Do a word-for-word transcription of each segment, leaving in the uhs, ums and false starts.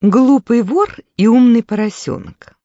Глупый вор и умный поросенок.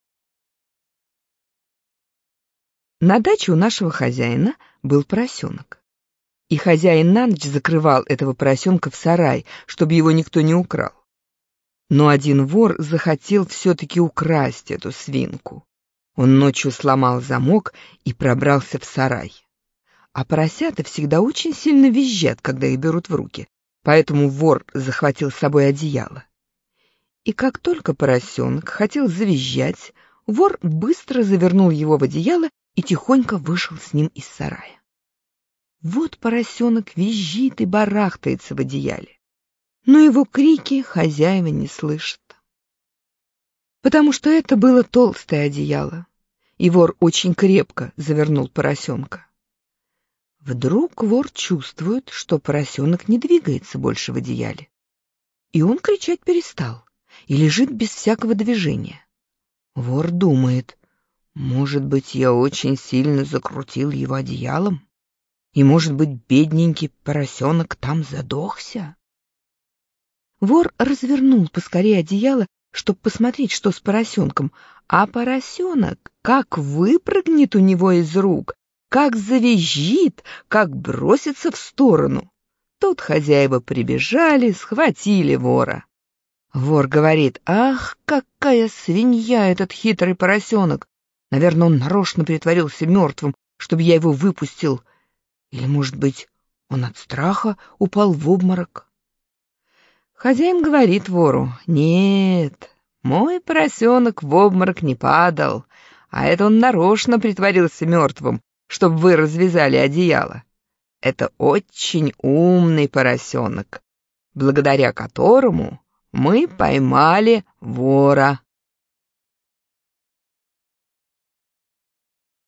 На даче у нашего хозяина был поросенок. И хозяин на ночь закрывал этого поросенка в сарай, чтобы его никто не украл. Но один вор захотел все-таки украсть эту свинку. Он ночью сломал замок и пробрался в сарай. А поросята всегда очень сильно визжат, когда их берут в руки, поэтому вор захватил с собой одеяло. И как только поросенок хотел завизжать, вор быстро завернул его в одеяло и тихонько вышел с ним из сарая. Вот поросенок визжит и барахтается в одеяле, но его крики хозяева не слышат. Потому что это было толстое одеяло, и вор очень крепко завернул поросенка. Вдруг вор чувствует, что поросенок не двигается больше в одеяле, и он кричать перестал и лежит без всякого движения. Вор думает, может быть, я очень сильно закрутил его одеялом, и, может быть, бедненький поросенок там задохся. Вор развернул поскорее одеяло, чтобы посмотреть, что с поросенком, а поросенок как выпрыгнет у него из рук, как завизжит, как бросится в сторону. Тут хозяева прибежали, схватили вора. Вор говорит: «Ах, какая свинья этот хитрый поросенок! Наверное, он нарочно притворился мертвым, чтобы я его выпустил. Или, может быть, он от страха упал в обморок?» Хозяин говорит вору: «Нет, мой поросенок в обморок не падал, а это он нарочно притворился мертвым, чтобы вы развязали одеяло. Это очень умный поросенок, благодаря которому мы поймали вора».